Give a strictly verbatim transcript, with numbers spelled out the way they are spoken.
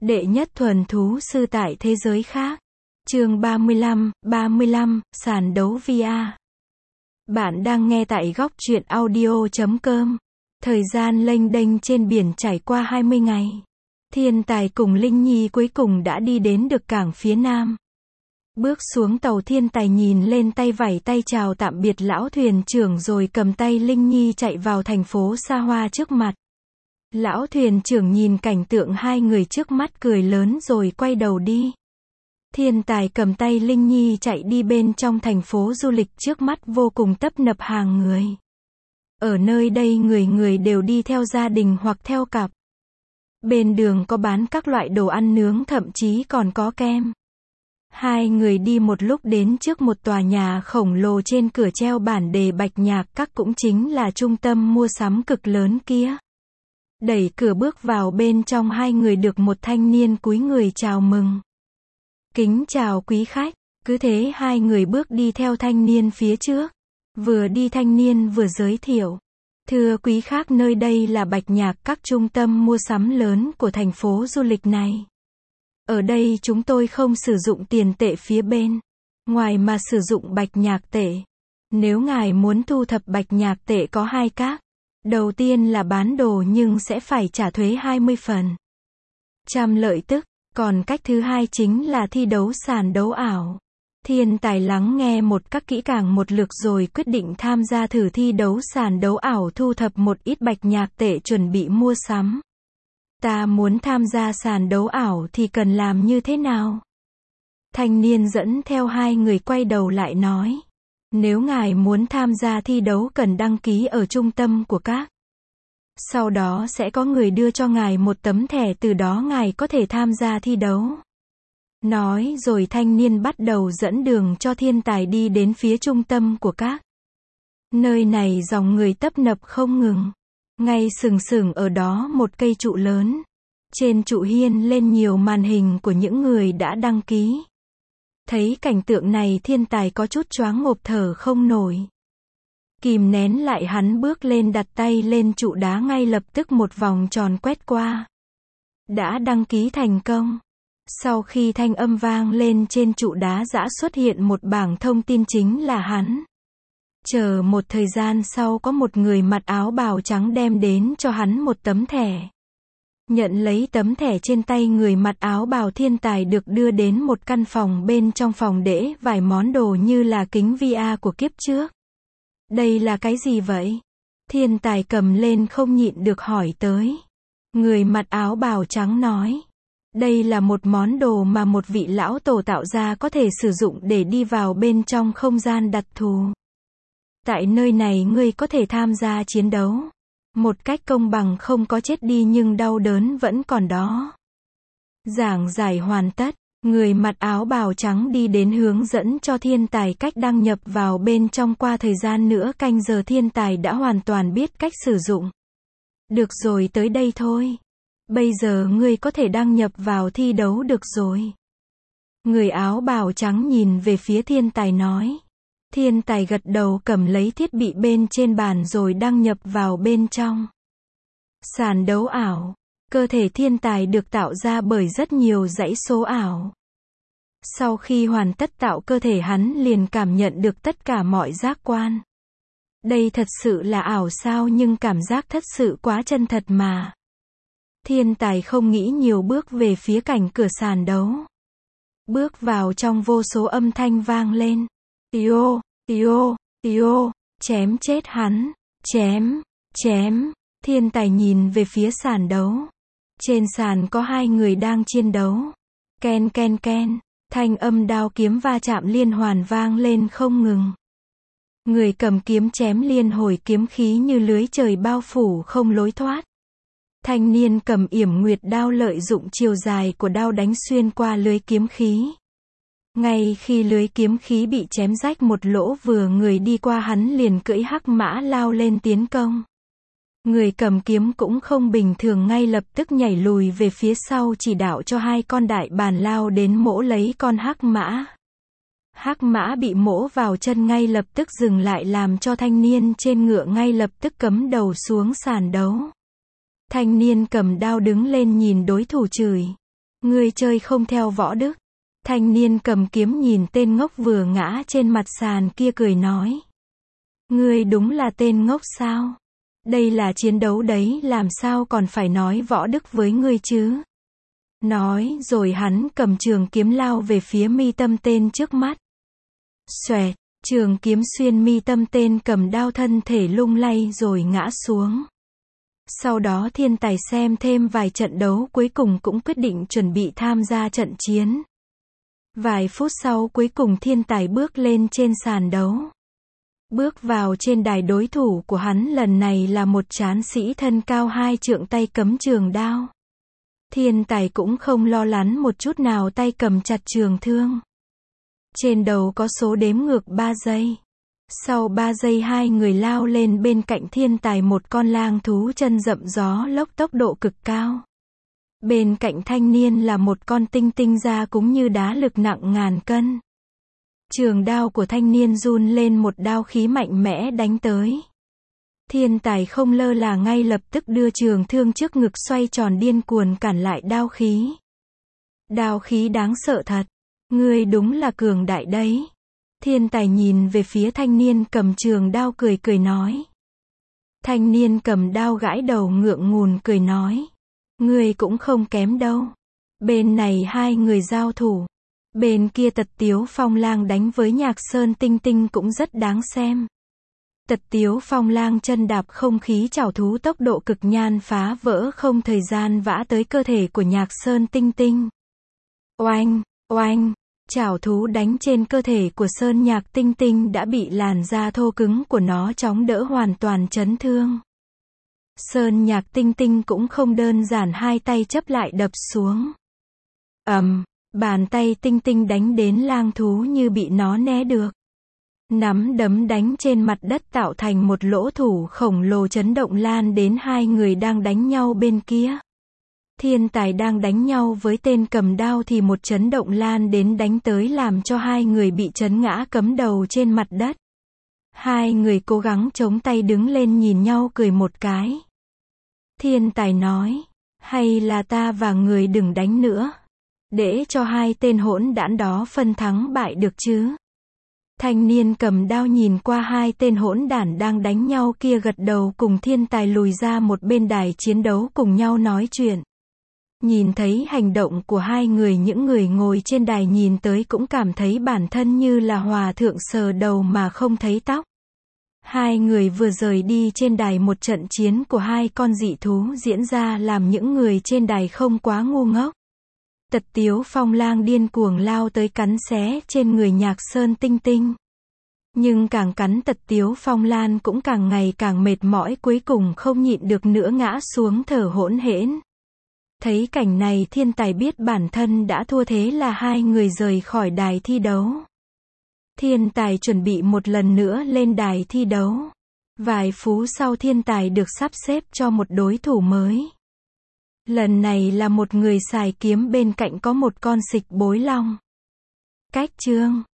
Đệ nhất thuần thú sư tại thế giới khác. Chương ba mươi lăm, ba mươi lăm, sàn đấu vê rờ. Bạn đang nghe tại góc truyện audio chấm com. Thời gian lênh đênh trên biển trải qua hai mươi ngày. Thiên Tài cùng Linh Nhi cuối cùng đã đi đến được cảng phía nam. Bước xuống tàu, Thiên Tài nhìn lên tay vẫy tay chào tạm biệt lão thuyền trưởng rồi cầm tay Linh Nhi chạy vào thành phố xa hoa trước mặt. Lão thuyền trưởng nhìn cảnh tượng hai người trước mắt cười lớn rồi quay đầu đi. Thiên Tài cầm tay Linh Nhi chạy đi bên trong thành phố du lịch trước mắt vô cùng tấp nập hàng người. Ở nơi đây người người đều đi theo gia đình hoặc theo cặp. Bên đường có bán các loại đồ ăn nướng, thậm chí còn có kem. Hai người đi một lúc đến trước một tòa nhà khổng lồ, trên cửa treo bản đề Bạch Nhạc Các, cũng chính là trung tâm mua sắm cực lớn kia. Đẩy cửa bước vào bên trong, hai người được một thanh niên cúi người chào mừng. Kính chào quý khách. Cứ thế hai người bước đi theo thanh niên phía trước. Vừa đi thanh niên vừa giới thiệu. Thưa quý khách, nơi đây là Bạch Nhạc Các, trung tâm mua sắm lớn của thành phố du lịch này. Ở đây chúng tôi không sử dụng tiền tệ phía bên ngoài mà sử dụng Bạch Nhạc tệ. Nếu ngài muốn thu thập Bạch Nhạc tệ có hai cách. Đầu tiên là bán đồ nhưng sẽ phải trả thuế hai mươi phần trăm lợi tức. Còn cách thứ hai chính là thi đấu sàn đấu ảo. Thiên Tài lắng nghe một cách kỹ càng một lượt rồi quyết định tham gia thử thi đấu sàn đấu ảo, thu thập một ít Bạch Nhạc tệ chuẩn bị mua sắm. Ta muốn tham gia sàn đấu ảo thì cần làm như thế nào? Thanh niên dẫn theo hai người quay đầu lại nói. Nếu ngài muốn tham gia thi đấu cần đăng ký ở trung tâm của các. Sau đó sẽ có người đưa cho ngài một tấm thẻ, từ đó ngài có thể tham gia thi đấu. Nói rồi thanh niên bắt đầu dẫn đường cho Thiên Tài đi đến phía trung tâm của các. Nơi này dòng người tấp nập không ngừng. Ngay sừng sừng ở đó một cây trụ lớn. Trên trụ hiên lên nhiều màn hình của những người đã đăng ký. Thấy cảnh tượng này, Thiên Tài có chút choáng ngộp thở không nổi. Kìm nén lại, hắn bước lên đặt tay lên trụ đá, ngay lập tức một vòng tròn quét qua. Đã đăng ký thành công. Sau khi thanh âm vang lên, trên trụ đá giã xuất hiện một bảng thông tin, chính là hắn. Chờ một thời gian sau, có một người mặc áo bào trắng đem đến cho hắn một tấm thẻ. Nhận lấy tấm thẻ trên tay người mặc áo bào, Thiên Tài được đưa đến một căn phòng, bên trong phòng để vài món đồ như là kính vê rờ của kiếp trước. Đây là cái gì vậy? Thiên Tài cầm lên không nhịn được hỏi tới. Người mặc áo bào trắng nói. Đây là một món đồ mà một vị lão tổ tạo ra, có thể sử dụng để đi vào bên trong không gian đặc thù. Tại nơi này ngươi có thể tham gia chiến đấu. Một cách công bằng, không có chết đi nhưng đau đớn vẫn còn đó. Giảng giải hoàn tất. Người mặc áo bào trắng đi đến hướng dẫn cho Thiên Tài cách đăng nhập vào bên trong. Qua thời gian nửa canh giờ, Thiên Tài đã hoàn toàn biết cách sử dụng. Được rồi, tới đây thôi. Bây giờ ngươi có thể đăng nhập vào thi đấu được rồi. Người áo bào trắng nhìn về phía Thiên Tài nói. Thiên Tài gật đầu, cầm lấy thiết bị bên trên bàn rồi đăng nhập vào bên trong. Sàn đấu ảo. Cơ thể Thiên Tài được tạo ra bởi rất nhiều dãy số ảo. Sau khi hoàn tất tạo cơ thể, hắn liền cảm nhận được tất cả mọi giác quan. Đây thật sự là ảo sao, nhưng cảm giác thật sự quá chân thật mà. Thiên Tài không nghĩ nhiều, bước về phía cảnh cửa sàn đấu. Bước vào trong, vô số âm thanh vang lên. Tio, tio, tio, chém chết hắn, chém, chém. Thiên Tài nhìn về phía sàn đấu. Trên sàn có hai người đang chiến đấu. Ken ken ken, thanh âm đao kiếm va chạm liên hoàn vang lên không ngừng. Người cầm kiếm chém liên hồi, kiếm khí như lưới trời bao phủ không lối thoát. Thanh niên cầm yểm nguyệt đao lợi dụng chiều dài của đao đánh xuyên qua lưới kiếm khí. Ngay khi lưới kiếm khí bị chém rách một lỗ, vừa người đi qua, hắn liền cưỡi hắc mã lao lên tiến công. Người cầm kiếm cũng không bình thường, ngay lập tức nhảy lùi về phía sau, chỉ đạo cho hai con đại bàng lao đến mỗ lấy con hắc mã. Hắc mã bị mỗ vào chân, ngay lập tức dừng lại, làm cho thanh niên trên ngựa ngay lập tức cắm đầu xuống sàn đấu. Thanh niên cầm đao đứng lên nhìn đối thủ chửi. Ngươi chơi không theo võ đức. Thanh niên cầm kiếm nhìn tên ngốc vừa ngã trên mặt sàn kia cười nói. Ngươi đúng là tên ngốc sao? Đây là chiến đấu đấy, làm sao còn phải nói võ đức với ngươi chứ? Nói rồi hắn cầm trường kiếm lao về phía mi tâm tên trước mắt. Xoẹt, trường kiếm xuyên mi tâm tên cầm đao, thân thể lung lay rồi ngã xuống. Sau đó thiên tài xem thêm vài trận đấu cuối cùng cũng quyết định chuẩn bị tham gia trận chiến. Vài phút sau cuối cùng thiên tài bước lên trên sàn đấu. Bước vào trên đài, đối thủ của hắn lần này là một tráng sĩ thân cao hai trượng, tay cấm trường đao. Thiên tài cũng không lo lắng một chút nào, tay cầm chặt trường thương. Trên đầu có số đếm ngược ba giây. Sau ba giây hai người lao lên bên cạnh thiên tài, một con lang thú chân rậm gió lốc tốc độ cực cao. Bên cạnh thanh niên là một con tinh tinh da cũng như đá, lực nặng ngàn cân. Trường đao của thanh niên run lên, một đao khí mạnh mẽ đánh tới. Thiên tài không lơ là, ngay lập tức đưa trường thương trước ngực xoay tròn điên cuồng cản lại đao khí. Đao khí đáng sợ thật. Ngươi đúng là cường đại đấy. Thiên tài nhìn về phía thanh niên cầm trường đao, cười cười nói. Thanh niên cầm đao gãi đầu ngượng ngùng cười nói. Ngươi cũng không kém đâu. Bên này hai người giao thủ. Bên kia Tật Tiếu Phong Lang đánh với Nhạc Sơn Tinh Tinh cũng rất đáng xem. Tật Tiếu Phong Lang chân đạp không khí trảo thú, tốc độ cực nhanh, phá vỡ không thời gian vã tới cơ thể của Nhạc Sơn Tinh Tinh. Oanh, oanh, trảo thú đánh trên cơ thể của Sơn Nhạc Tinh Tinh đã bị làn da thô cứng của nó chống đỡ, hoàn toàn chấn thương. Sơn Nhạc Tinh Tinh cũng không đơn giản, hai tay chấp lại đập xuống. Ầm, um, bàn tay Tinh Tinh đánh đến lang thú như bị nó né được. Nắm đấm đánh trên mặt đất tạo thành một lỗ thủ khổng lồ, chấn động lan đến hai người đang đánh nhau bên kia. Thiên tài đang đánh nhau với tên cầm đao thì một chấn động lan đến đánh tới, làm cho hai người bị chấn ngã cắm đầu trên mặt đất. Hai người cố gắng chống tay đứng lên, nhìn nhau cười một cái. Thiên tài nói, hay là ta và người đừng đánh nữa, để cho hai tên hỗn đản đó phân thắng bại được chứ. Thanh niên cầm đao nhìn qua hai tên hỗn đản đang đánh nhau kia, gật đầu cùng thiên tài lùi ra một bên đài chiến đấu cùng nhau nói chuyện. Nhìn thấy hành động của hai người, những người ngồi trên đài nhìn tới cũng cảm thấy bản thân như là hòa thượng sờ đầu mà không thấy tóc. Hai người vừa rời đi trên đài, một trận chiến của hai con dị thú diễn ra làm những người trên đài không quá ngu ngốc. Tật Tiếu Phong Lang điên cuồng lao tới cắn xé trên người Nhạc Sơn Tinh Tinh. Nhưng càng cắn Tật Tiếu Phong Lang cũng càng ngày càng mệt mỏi, cuối cùng không nhịn được nữa ngã xuống thở hổn hển. Thấy cảnh này thiên tài biết bản thân đã thua, thế là hai người rời khỏi đài thi đấu. Thiên tài chuẩn bị một lần nữa lên đài thi đấu. Vài phút sau thiên tài được sắp xếp cho một đối thủ mới. Lần này là một người xài kiếm, bên cạnh có một con xịch bối long. Cách chương